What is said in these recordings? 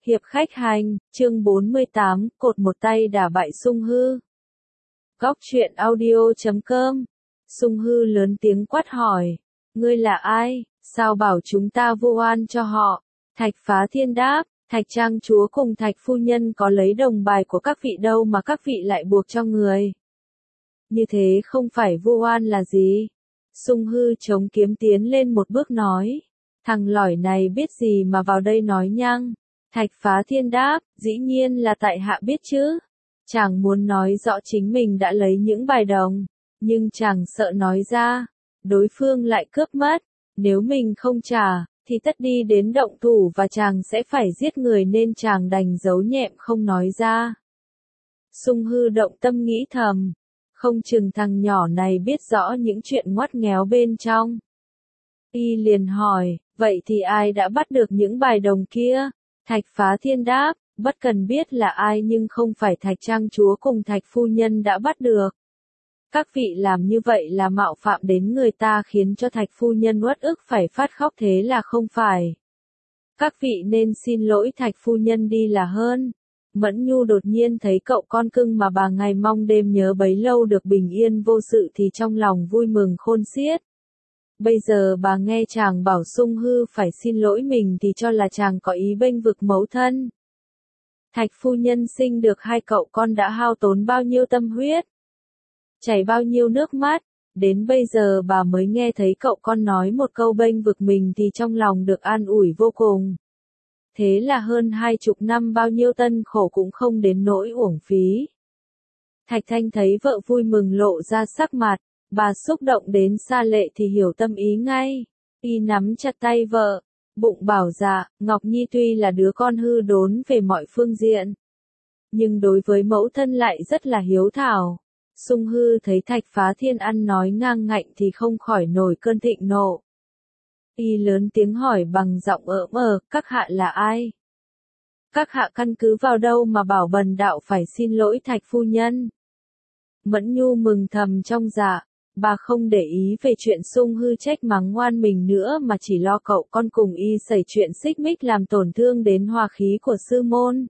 Hiệp khách hành, chương 48, cột một tay đả bại Sung Hư. Góc truyện audio.com. Sung Hư lớn tiếng quát hỏi, ngươi là ai, sao bảo chúng ta vu oan cho họ? Thạch Phá Thiên đáp, Thạch Trang chúa cùng Thạch phu nhân có lấy đồng bài của các vị đâu mà các vị lại buộc cho người. Như thế không phải vu oan là gì? Sung Hư chống kiếm tiến lên một bước nói, thằng lỏi này biết gì mà vào đây nói nhăng. Thạch Phá Thiên đáp, dĩ nhiên là tại hạ biết chứ. Chàng muốn nói rõ chính mình đã lấy những bài đồng, nhưng chàng sợ nói ra, đối phương lại cướp mất, nếu mình không trả, thì tất đi đến động thủ và chàng sẽ phải giết người nên chàng đành giấu nhẹm không nói ra. Sung Hư động tâm nghĩ thầm, không chừng thằng nhỏ này biết rõ những chuyện ngoắt ngéo bên trong. Y liền hỏi, vậy thì ai đã bắt được những bài đồng kia? Thạch Phá Thiên đáp, bất cần biết là ai nhưng không phải Thạch Trang chúa cùng Thạch phu nhân đã bắt được. Các vị làm như vậy là mạo phạm đến người ta khiến cho Thạch phu nhân uất ức phải phát khóc thế là không phải. Các vị nên xin lỗi Thạch phu nhân đi là hơn. Mẫn Nhu đột nhiên thấy cậu con cưng mà bà ngày mong đêm nhớ bấy lâu được bình yên vô sự thì trong lòng vui mừng khôn xiết. Bây giờ bà nghe chàng bảo Sung Hư phải xin lỗi mình thì cho là chàng có ý bênh vực mẫu thân. Thạch phu nhân sinh được hai cậu con đã hao tốn bao nhiêu tâm huyết, chảy bao nhiêu nước mắt, đến bây giờ bà mới nghe thấy cậu con nói một câu bênh vực mình thì trong lòng được an ủi vô cùng. Thế là hơn 20 năm bao nhiêu tân khổ cũng không đến nỗi uổng phí. Thạch Thanh thấy vợ vui mừng lộ ra sắc mặt, bà xúc động đến xa lệ thì hiểu tâm ý ngay. Y nắm chặt tay vợ, bụng bảo dạ, Ngọc Nhi tuy là đứa con hư đốn về mọi phương diện, nhưng đối với mẫu thân lại rất là hiếu thảo. Sung Hư thấy Thạch Phá Thiên ăn nói ngang ngạnh thì không khỏi nổi cơn thịnh nộ. Y lớn tiếng hỏi bằng giọng các hạ là ai? Các hạ căn cứ vào đâu mà bảo bần đạo phải xin lỗi Thạch phu nhân? Mẫn Nhu mừng thầm trong dạ, bà không để ý về chuyện Sung Hư trách mắng ngoan mình nữa mà chỉ lo cậu con cùng y xảy chuyện xích mích làm tổn thương đến hòa khí của sư môn.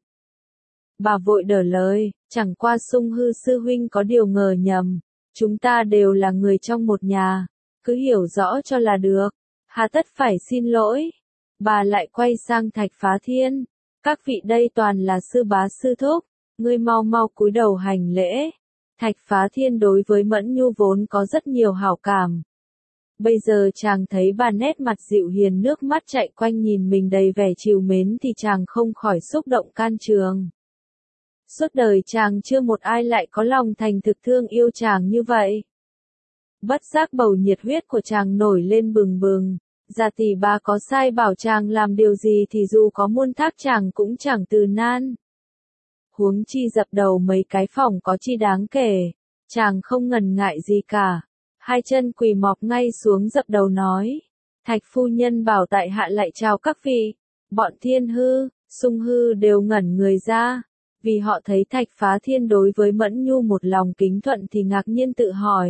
Bà vội đỡ lời, chẳng qua Sung Hư sư huynh có điều ngờ nhầm, chúng ta đều là người trong một nhà, cứ hiểu rõ cho là được, hà tất phải xin lỗi. Bà lại quay sang Thạch Phá Thiên, các vị đây toàn là sư bá sư thúc, ngươi mau mau cúi đầu hành lễ. Thạch Phá Thiên đối với Mẫn Nhu vốn có rất nhiều hảo cảm. Bây giờ chàng thấy bà nét mặt dịu hiền nước mắt chạy quanh nhìn mình đầy vẻ trìu mến thì chàng không khỏi xúc động can trường. Suốt đời chàng chưa một ai lại có lòng thành thực thương yêu chàng như vậy. Bất giác bầu nhiệt huyết của chàng nổi lên bừng bừng, dạ tỷ bà có sai bảo chàng làm điều gì thì dù có muôn thác chàng cũng chẳng từ nan. Huống chi dập đầu mấy cái phòng có chi đáng kể, chàng không ngần ngại gì cả. Hai chân quỳ mọc ngay xuống dập đầu nói, Thạch phu nhân bảo tại hạ lại chào các vị. Bọn Thiên Hư, Sung Hư đều ngẩn người ra, vì họ thấy Thạch Phá Thiên đối với Mẫn Nhu một lòng kính thuận thì ngạc nhiên tự hỏi.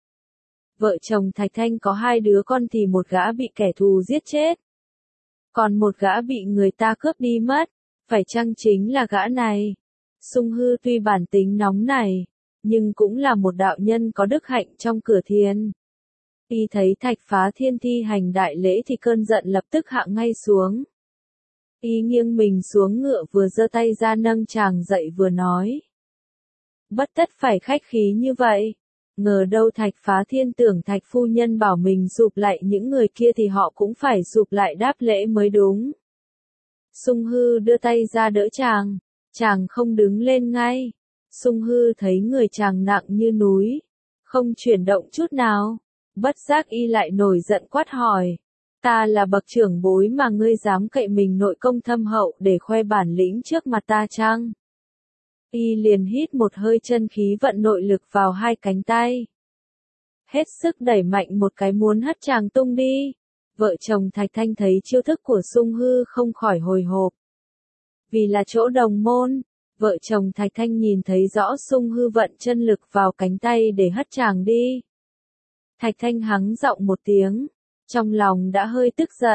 Vợ chồng Thạch Thanh có hai đứa con thì một gã bị kẻ thù giết chết, còn một gã bị người ta cướp đi mất, phải chăng chính là gã này? Sung Hư tuy bản tính nóng này, nhưng cũng là một đạo nhân có đức hạnh trong cửa thiền. Y thấy Thạch Phá Thiên thi hành đại lễ thì cơn giận lập tức hạ ngay xuống. Y nghiêng mình xuống ngựa vừa giơ tay ra nâng chàng dậy vừa nói. Bất tất phải khách khí như vậy. Ngờ đâu Thạch Phá Thiên tưởng Thạch phu nhân bảo mình sụp lại những người kia thì họ cũng phải sụp lại đáp lễ mới đúng. Sung Hư đưa tay ra đỡ chàng. Chàng không đứng lên ngay. Sung Hư thấy người chàng nặng như núi, không chuyển động chút nào. Bất giác y lại nổi giận quát hỏi. Ta là bậc trưởng bối mà ngươi dám cậy mình nội công thâm hậu để khoe bản lĩnh trước mặt ta chăng? Y liền hít một hơi chân khí vận nội lực vào hai cánh tay. Hết sức đẩy mạnh một cái muốn hất chàng tung đi. Vợ chồng Thạch Thanh thấy chiêu thức của Sung Hư không khỏi hồi hộp. Vì là chỗ đồng môn, vợ chồng Thạch Thanh nhìn thấy rõ Sung Hư vận chân lực vào cánh tay để hất chàng đi. Thạch Thanh hắng giọng một tiếng, trong lòng đã hơi tức giận,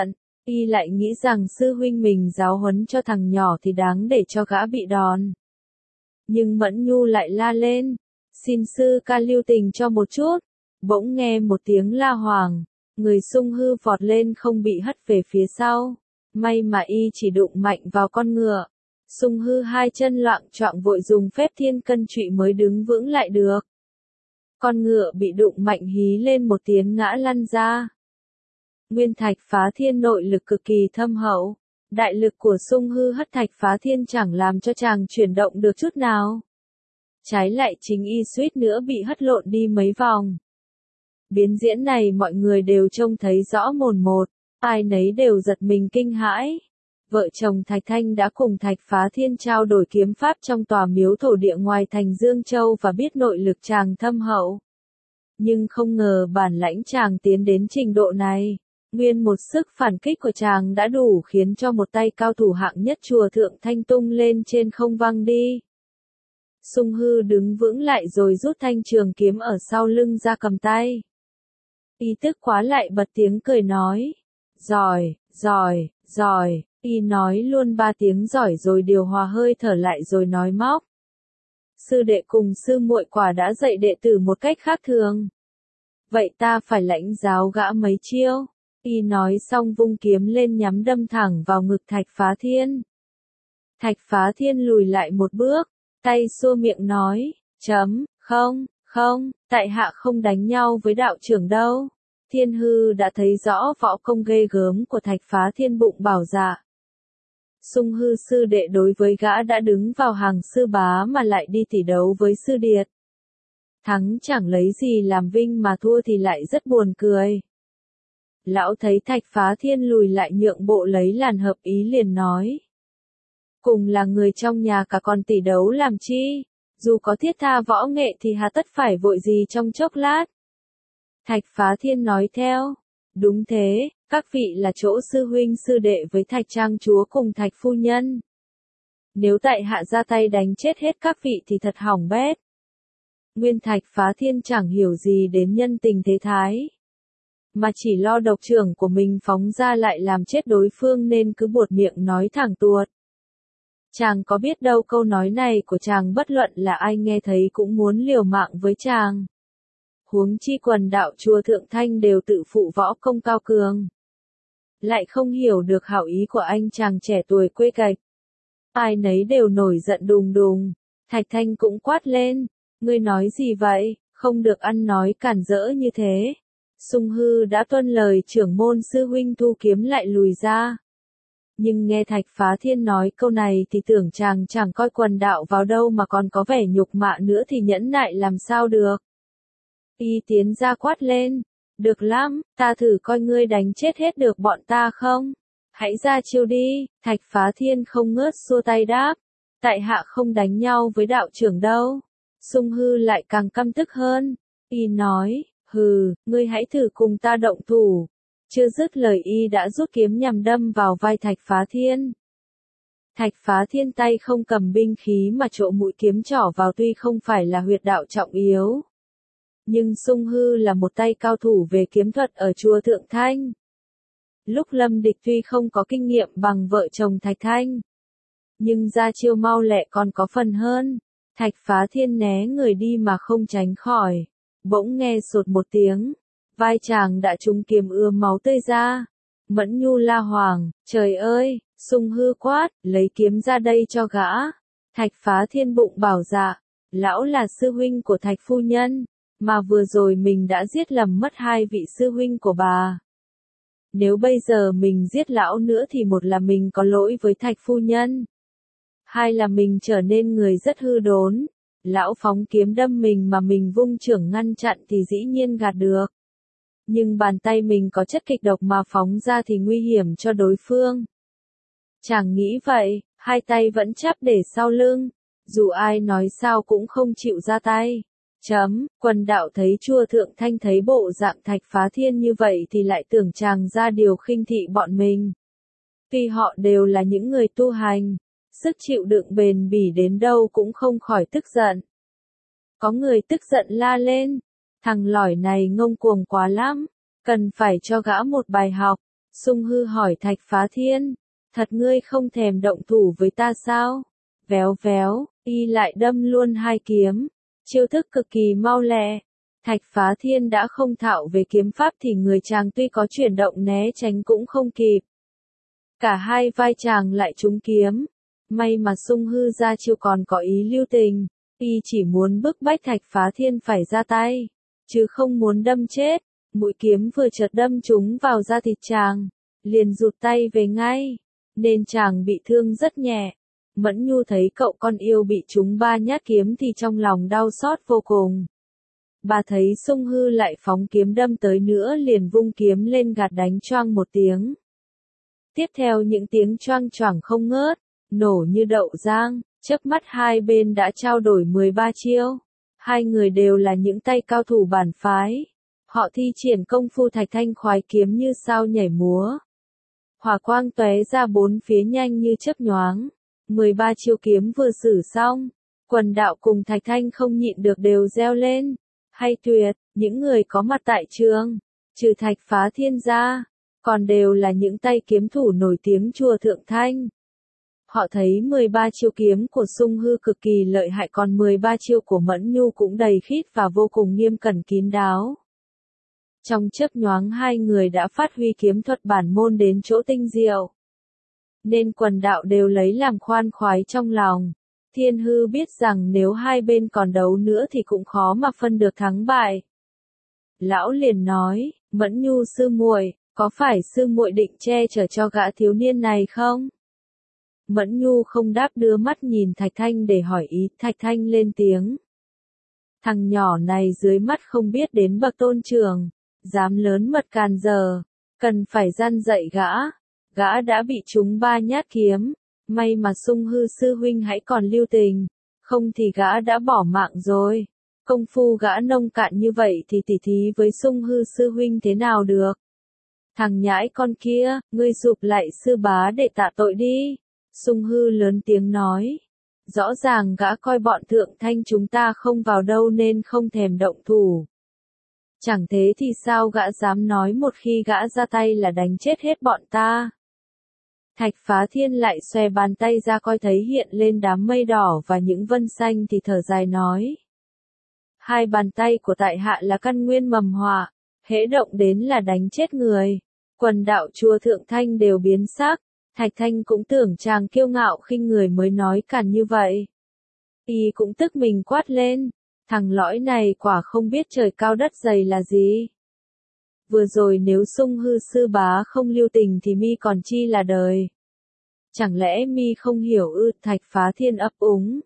Y lại nghĩ rằng sư huynh mình giáo huấn cho thằng nhỏ thì đáng để cho gã bị đòn. Nhưng Mẫn Nhu lại la lên, xin sư ca lưu tình cho một chút. Bỗng nghe một tiếng la hoảng, người Sung Hư vọt lên không bị hất về phía sau. May mà y chỉ đụng mạnh vào con ngựa. Sung Hư hai chân loạng choạng vội dùng phép thiên cân trụy mới đứng vững lại được. Con ngựa bị đụng mạnh hí lên một tiếng ngã lăn ra. Nguyên Thạch Phá Thiên nội lực cực kỳ thâm hậu. Đại lực của Sung Hư hất Thạch Phá Thiên chẳng làm cho chàng chuyển động được chút nào. Trái lại chính y suýt nữa bị hất lộn đi mấy vòng. Biến diễn này mọi người đều trông thấy rõ mồn một, ai nấy đều giật mình kinh hãi. Vợ chồng Thạch Thanh đã cùng Thạch Phá Thiên trao đổi kiếm pháp trong tòa miếu thổ địa ngoài thành Dương Châu và biết nội lực chàng thâm hậu. Nhưng không ngờ bản lãnh chàng tiến đến trình độ này. Nguyên một sức phản kích của chàng đã đủ khiến cho một tay cao thủ hạng nhất chùa Thượng Thanh tung lên trên không văng đi. Sung Hư đứng vững lại rồi rút thanh trường kiếm ở sau lưng ra cầm tay. Y tức quá lại bật tiếng cười nói. Giỏi, giỏi, giỏi. Y nói luôn 3 tiếng giỏi rồi điều hòa hơi thở lại rồi nói móc. Sư đệ cùng sư muội quả đã dạy đệ tử một cách khác thường. Vậy ta phải lãnh giáo gã mấy chiêu. Y nói xong vung kiếm lên nhắm đâm thẳng vào ngực Thạch Phá Thiên. Thạch Phá Thiên lùi lại một bước, tay xua miệng nói, không, tại hạ không đánh nhau với đạo trưởng đâu. Thiên Hư đã thấy rõ võ công ghê gớm của Thạch Phá Thiên bụng bảo dạ. Sung Hư sư đệ đối với gã đã đứng vào hàng sư bá mà lại đi tỷ đấu với sư điệt. Thắng chẳng lấy gì làm vinh mà thua thì lại rất buồn cười. Lão thấy Thạch Phá Thiên lùi lại nhượng bộ lấy làn hợp ý liền nói. Cùng là người trong nhà cả còn tỷ đấu làm chi, dù có thiết tha võ nghệ thì hà tất phải vội gì trong chốc lát. Thạch Phá Thiên nói theo, đúng thế, các vị là chỗ sư huynh sư đệ với Thạch Trang chúa cùng Thạch phu nhân. Nếu tại hạ ra tay đánh chết hết các vị thì thật hỏng bét. Nguyên Thạch Phá Thiên chẳng hiểu gì đến nhân tình thế thái, mà chỉ lo độc trưởng của mình phóng ra lại làm chết đối phương nên cứ buột miệng nói thẳng tuột. Chàng có biết đâu câu nói này của chàng bất luận là ai nghe thấy cũng muốn liều mạng với chàng. Huống chi quần đạo chùa Thượng Thanh đều tự phụ võ công cao cường. Lại không hiểu được hảo ý của anh chàng trẻ tuổi quê cạch. Ai nấy đều nổi giận đùng đùng. Thạch Thanh cũng quát lên. Ngươi nói gì vậy, không được ăn nói cản rỡ như thế. Sung Hư đã tuân lời trưởng môn sư huynh thu kiếm lại lùi ra. Nhưng nghe Thạch Phá Thiên nói câu này thì tưởng chàng chẳng coi quần đạo vào đâu mà còn có vẻ nhục mạ nữa thì nhẫn nại làm sao được. Y tiến ra quát lên. Được lắm, ta thử coi ngươi đánh chết hết được bọn ta không? Hãy ra chiêu đi. Thạch Phá Thiên không ngớt xua tay đáp. Tại hạ không đánh nhau với đạo trưởng đâu. Sung Hư lại càng căm tức hơn. Y nói, hừ, ngươi hãy thử cùng ta động thủ. Chưa dứt lời y đã rút kiếm nhằm đâm vào vai Thạch Phá Thiên. Thạch Phá Thiên tay không cầm binh khí mà chỗ mũi kiếm trỏ vào tuy không phải là huyệt đạo trọng yếu. Nhưng Sung Hư là một tay cao thủ về kiếm thuật ở chùa Thượng Thanh. Lúc lâm địch tuy không có kinh nghiệm bằng vợ chồng Thạch Thanh, nhưng ra chiêu mau lẹ còn có phần hơn. Thạch Phá Thiên né người đi mà không tránh khỏi. Bỗng nghe sột một tiếng. Vai chàng đã trúng kiếm ưa máu tươi ra. Mẫn Nhu la hoàng, trời ơi, Sung Hư quát, lấy kiếm ra đây cho gã. Thạch Phá Thiên bụng bảo dạ, lão là sư huynh của Thạch phu nhân, mà vừa rồi mình đã giết lầm mất 2 vị sư huynh của bà. Nếu bây giờ mình giết lão nữa thì một là mình có lỗi với Thạch phu nhân, hai là mình trở nên người rất hư đốn. Lão phóng kiếm đâm mình mà mình vung chưởng ngăn chặn thì dĩ nhiên gạt được. Nhưng bàn tay mình có chất kịch độc mà phóng ra thì nguy hiểm cho đối phương. Chàng nghĩ vậy, hai tay vẫn chắp để sau lưng. Dù ai nói sao cũng không chịu ra tay. Quần đạo thấy chùa Thượng Thanh thấy bộ dạng Thạch Phá Thiên như vậy thì lại tưởng chàng ra điều khinh thị bọn mình. Tuy họ đều là những người tu hành, sức chịu đựng bền bỉ đến đâu cũng không khỏi tức giận. Có người tức giận la lên. Thằng lỏi này ngông cuồng quá lắm, cần phải cho gã một bài học. Sung Hư hỏi Thạch Phá Thiên, thật ngươi không thèm động thủ với ta sao? Véo véo, y lại đâm luôn hai kiếm, chiêu thức cực kỳ mau lẹ. Thạch Phá Thiên đã không thạo về kiếm pháp thì người chàng tuy có chuyển động né tránh cũng không kịp. Cả hai vai chàng lại trúng kiếm. May mà Sung Hư ra chiêu còn có ý lưu tình, y chỉ muốn bức bách Thạch Phá Thiên phải ra tay, chứ không muốn đâm chết. Mũi kiếm vừa chợt đâm trúng vào da thịt chàng, liền rụt tay về ngay, nên chàng bị thương rất nhẹ. Mẫn Nhu thấy cậu con yêu bị trúng 3 nhát kiếm thì trong lòng đau xót vô cùng. Bà thấy Sung Hư lại phóng kiếm đâm tới nữa liền vung kiếm lên gạt đánh choang một tiếng. Tiếp theo những tiếng choang choảng không ngớt, nổ như đậu rang, chớp mắt hai bên đã trao đổi 13 chiêu. Hai người đều là những tay cao thủ bản phái. Họ thi triển công phu Thạch Thanh khoái kiếm như sao nhảy múa. Hỏa quang tóe ra bốn phía nhanh như chớp nhoáng. 13 chiêu kiếm vừa sử xong, Quần Đạo cùng Thạch Thanh không nhịn được đều reo lên. Hay tuyệt, những người có mặt tại trường, trừ Thạch Phá Thiên ra, còn đều là những tay kiếm thủ nổi tiếng chùa Thượng Thanh. Họ thấy 13 chiêu kiếm của Sung Hư cực kỳ lợi hại, còn 13 chiêu của Mẫn Nhu cũng đầy khít và vô cùng nghiêm cẩn kín đáo. Trong chớp nhoáng hai người đã phát huy kiếm thuật bản môn đến chỗ tinh diệu, nên Quần Đạo đều lấy làm khoan khoái trong lòng. Thiên Hư biết rằng nếu hai bên còn đấu nữa thì cũng khó mà phân được thắng bại. Lão liền nói, Mẫn Nhu sư muội, có phải sư muội định che chở cho gã thiếu niên này không? Mẫn Nhu không đáp, đưa mắt nhìn Thạch Thanh để hỏi ý. Thạch Thanh lên tiếng. Thằng nhỏ này dưới mắt không biết đến bậc tôn trưởng, dám lớn mật càn giờ, cần phải răn dạy gã. Gã đã bị trúng 3 nhát kiếm, may mà Sung Hư sư huynh hãy còn lưu tình, không thì gã đã bỏ mạng rồi. Công phu gã nông cạn như vậy thì tỉ thí với Sung Hư sư huynh thế nào được? Thằng nhãi con kia, ngươi sụp lại sư bá để tạ tội đi. Sung Hư lớn tiếng nói. Rõ ràng gã coi bọn Thượng Thanh chúng ta không vào đâu nên không thèm động thủ. Chẳng thế thì sao gã dám nói một khi gã ra tay là đánh chết hết bọn ta? Thạch Phá Thiên lại xòe bàn tay ra, coi thấy hiện lên đám mây đỏ và những vân xanh thì thở dài nói. Hai bàn tay của tại hạ là căn nguyên mầm họa, hễ động đến là đánh chết người. Quần Đạo chùa Thượng Thanh đều biến sắc. Thạch Thanh cũng tưởng chàng kiêu ngạo khinh người mới nói càn như vậy. Y cũng tức mình quát lên. Thằng lõi này quả không biết trời cao đất dày là gì. Vừa rồi nếu Sung Hư sư bá không lưu tình thì mi còn chi là đời. Chẳng lẽ mi không hiểu ư? Thạch Phá Thiên ấp úng.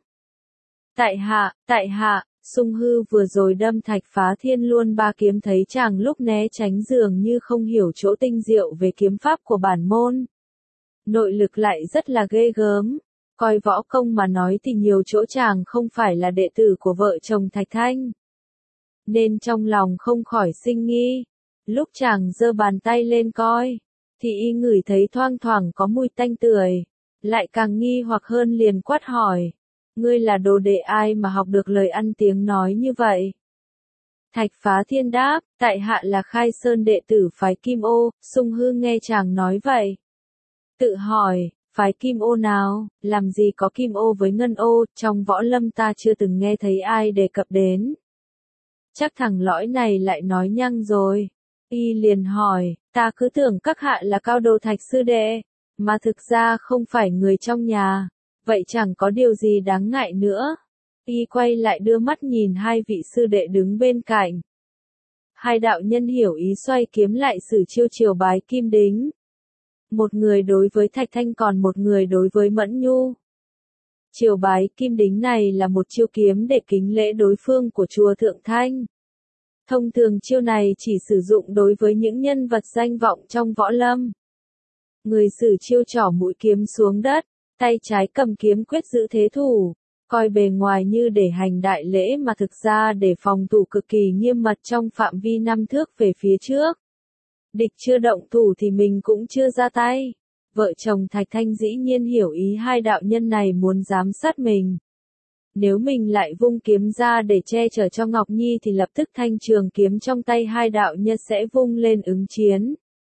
Tại hạ, Sung Hư vừa rồi đâm Thạch Phá Thiên luôn 3 kiếm, thấy chàng lúc né tránh dường như không hiểu chỗ tinh diệu về kiếm pháp của bản môn. Nội lực lại rất là ghê gớm. Coi võ công mà nói thì nhiều chỗ chàng không phải là đệ tử của vợ chồng Thạch Thanh, nên trong lòng không khỏi sinh nghi. Lúc chàng giơ bàn tay lên coi, thì y ngửi thấy thoang thoảng có mùi tanh tưởi, lại càng nghi hoặc hơn liền quát hỏi. Ngươi là đồ đệ ai mà học được lời ăn tiếng nói như vậy? Thạch Phá Thiên đáp, tại hạ là Khai Sơn đệ tử phái Kim Ô. Sung Hư nghe chàng nói vậy, tự hỏi, phái Kim Ô nào, làm gì có Kim Ô với Ngân Ô, trong võ lâm ta chưa từng nghe thấy ai đề cập đến. Chắc thằng lõi này lại nói nhăng rồi. Y liền hỏi, ta cứ tưởng các hạ là cao đồ Thạch sư đệ, mà thực ra không phải người trong nhà, vậy chẳng có điều gì đáng ngại nữa. Y quay lại đưa mắt nhìn hai vị sư đệ đứng bên cạnh. Hai đạo nhân hiểu ý xoay kiếm lại sử chiêu triều bái kim đính. Một người đối với Thạch Thanh, còn một người đối với Mẫn Nhu. Triều bái kim đính này là một chiêu kiếm để kính lễ đối phương của chùa Thượng Thanh. Thông thường chiêu này chỉ sử dụng đối với những nhân vật danh vọng trong võ lâm. Người sử chiêu trỏ mũi kiếm xuống đất, tay trái cầm kiếm quyết giữ thế thủ, coi bề ngoài như để hành đại lễ mà thực ra để phòng thủ cực kỳ nghiêm mật trong phạm vi 5 thước về phía trước. Địch chưa động thủ thì mình cũng chưa ra tay. Vợ chồng Thạch Thanh dĩ nhiên hiểu ý hai đạo nhân này muốn giám sát mình. Nếu mình lại vung kiếm ra để che chở cho Ngọc Nhi thì lập tức thanh trường kiếm trong tay hai đạo nhân sẽ vung lên ứng chiến.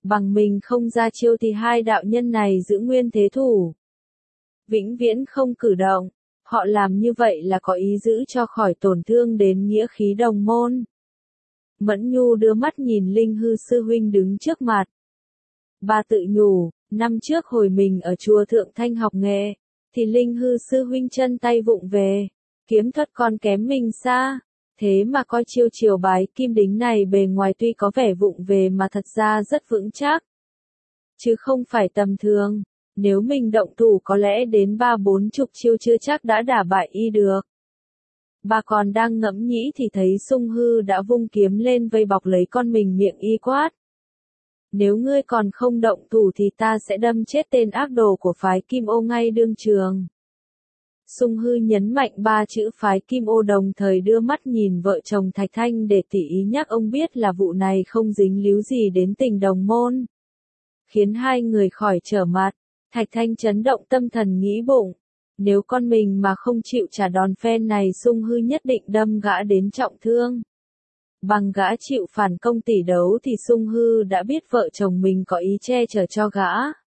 Bằng mình không ra chiêu thì hai đạo nhân này giữ nguyên thế thủ. Vĩnh viễn không cử động. Họ làm như vậy là có ý giữ cho khỏi tổn thương đến nghĩa khí đồng môn. Mẫn Nhu đưa mắt nhìn Linh Hư sư huynh đứng trước mặt. Bà tự nhủ, năm trước hồi mình ở chùa Thượng Thanh học nghệ, thì Linh Hư sư huynh chân tay vụng về, kiếm thuật còn kém mình xa. Thế mà coi chiêu triều bái kim đính này bề ngoài tuy có vẻ vụng về mà thật ra rất vững chắc. Chứ không phải tầm thường, nếu mình động thủ có lẽ đến 30-40 chiêu chưa chắc đã đả bại y được. Bà còn đang ngẫm nghĩ thì thấy Sung Hư đã vung kiếm lên vây bọc lấy con mình, miệng y quát. Nếu ngươi còn không động thủ thì ta sẽ đâm chết tên ác đồ của phái Kim Ô ngay đương trường. Sung Hư nhấn mạnh 3 chữ phái Kim Ô, đồng thời đưa mắt nhìn vợ chồng Thạch Thanh để tỉ ý nhắc ông biết là vụ này không dính líu gì đến tình đồng môn. Khiến hai người khỏi trở mặt. Thạch Thanh chấn động tâm thần nghĩ bụng. Nếu con mình mà không chịu trả đòn phen này, Sung Hư nhất định đâm gã đến trọng thương. Bằng gã chịu phản công tỷ đấu thì Sung Hư đã biết vợ chồng mình có ý che chở cho gã.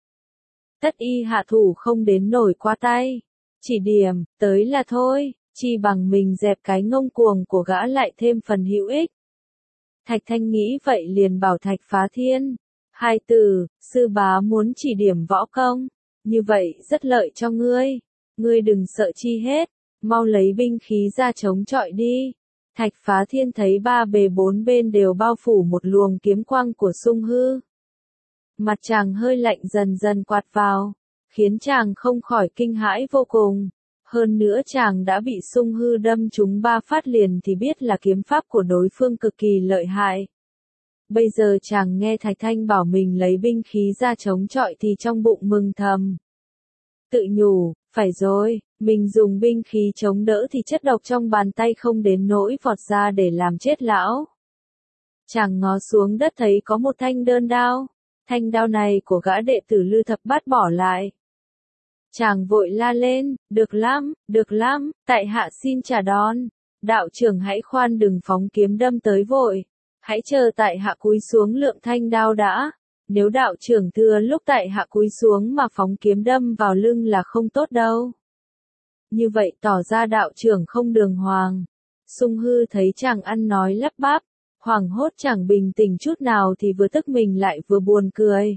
Tất y hạ thủ không đến nổi qua tay. Chỉ điểm, tới là thôi, chi bằng mình dẹp cái ngông cuồng của gã lại thêm phần hữu ích. Thạch Thanh nghĩ vậy liền bảo Thạch Phá Thiên. Hai từ, sư bá muốn chỉ điểm võ công, như vậy rất lợi cho ngươi. Ngươi đừng sợ chi hết, mau lấy binh khí ra chống chọi đi. Thạch Phá Thiên thấy ba bề bốn bên đều bao phủ một luồng kiếm quang của Sung Hư. Mặt chàng hơi lạnh dần dần quạt vào, khiến chàng không khỏi kinh hãi vô cùng. Hơn nữa chàng đã bị Sung Hư đâm trúng 3 phát liền thì biết là kiếm pháp của đối phương cực kỳ lợi hại. Bây giờ chàng nghe Thạch Thanh bảo mình lấy binh khí ra chống chọi thì trong bụng mừng thầm. Tự nhủ, phải rồi, mình dùng binh khí chống đỡ thì chất độc trong bàn tay không đến nỗi vọt ra để làm chết lão. Chàng ngó xuống đất thấy có một thanh đơn đao. Thanh đao này của gã đệ tử Lư Thập Bát bỏ lại. Chàng vội la lên, được lắm, tại hạ xin trả đòn. Đạo trưởng hãy khoan đừng phóng kiếm đâm tới vội. Hãy chờ tại hạ cúi xuống lượm thanh đao đã. Nếu đạo trưởng thừa lúc tại hạ cúi xuống mà phóng kiếm đâm vào lưng là không tốt đâu. Như vậy tỏ ra đạo trưởng không đường hoàng. Sung Hư thấy chàng ăn nói lắp bắp, hoảng hốt chẳng bình tĩnh chút nào thì vừa tức mình lại vừa buồn cười.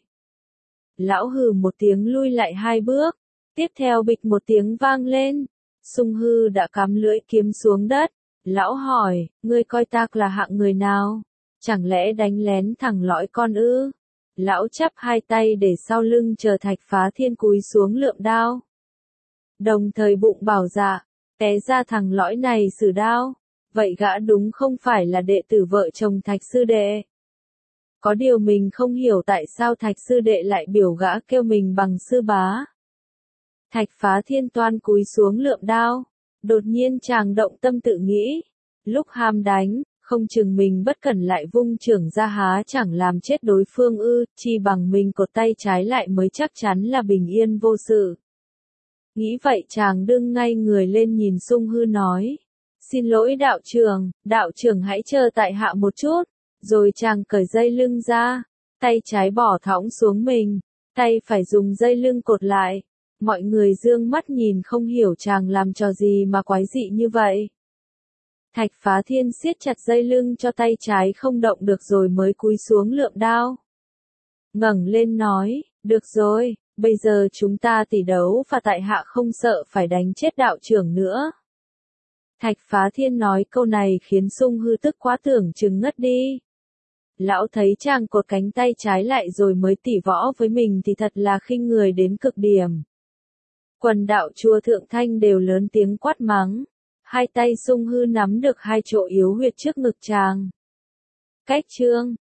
Lão hừ một tiếng lui lại 2 bước, tiếp theo bịch một tiếng vang lên. Sung Hư đã cắm lưỡi kiếm xuống đất. Lão hỏi, ngươi coi ta là hạng người nào? Chẳng lẽ đánh lén thẳng lõi con ư? Lão chắp 2 tay để sau lưng chờ Thạch Phá Thiên cúi xuống lượm đao. Đồng thời bụng bảo dạ, té ra thằng lõi này sử đao. Vậy gã đúng không phải là đệ tử vợ chồng Thạch sư đệ. Có điều mình không hiểu tại sao Thạch sư đệ lại biểu gã kêu mình bằng sư bá. Thạch Phá Thiên toan cúi xuống lượm đao. Đột nhiên chàng động tâm tự nghĩ. Lúc ham đánh, không chừng mình bất cẩn lại vung chưởng ra há chẳng làm chết đối phương ư, chi bằng mình cột tay trái lại mới chắc chắn là bình yên vô sự. Nghĩ vậy chàng đương ngay người lên nhìn Sung Hư nói. Xin lỗi đạo trưởng hãy chờ tại hạ một chút. Rồi chàng cởi dây lưng ra, tay trái bỏ thõng xuống mình, tay phải dùng dây lưng cột lại. Mọi người dương mắt nhìn không hiểu chàng làm trò gì mà quái dị như vậy. Thạch Phá Thiên siết chặt dây lưng cho tay trái không động được rồi mới cúi xuống lượm đao. Ngẩng lên nói, được rồi, bây giờ chúng ta tỷ đấu và tại hạ không sợ phải đánh chết đạo trưởng nữa. Thạch Phá Thiên nói câu này khiến Sung Hư tức quá tưởng chừng ngất đi. Lão thấy chàng cột cánh tay trái lại rồi mới tỉ võ với mình thì thật là khinh người đến cực điểm. Quần đạo chùa Thượng Thanh đều lớn tiếng quát mắng. 2 tay Sung Hư nắm được 2 chỗ yếu huyệt trước ngực chàng. Cách chương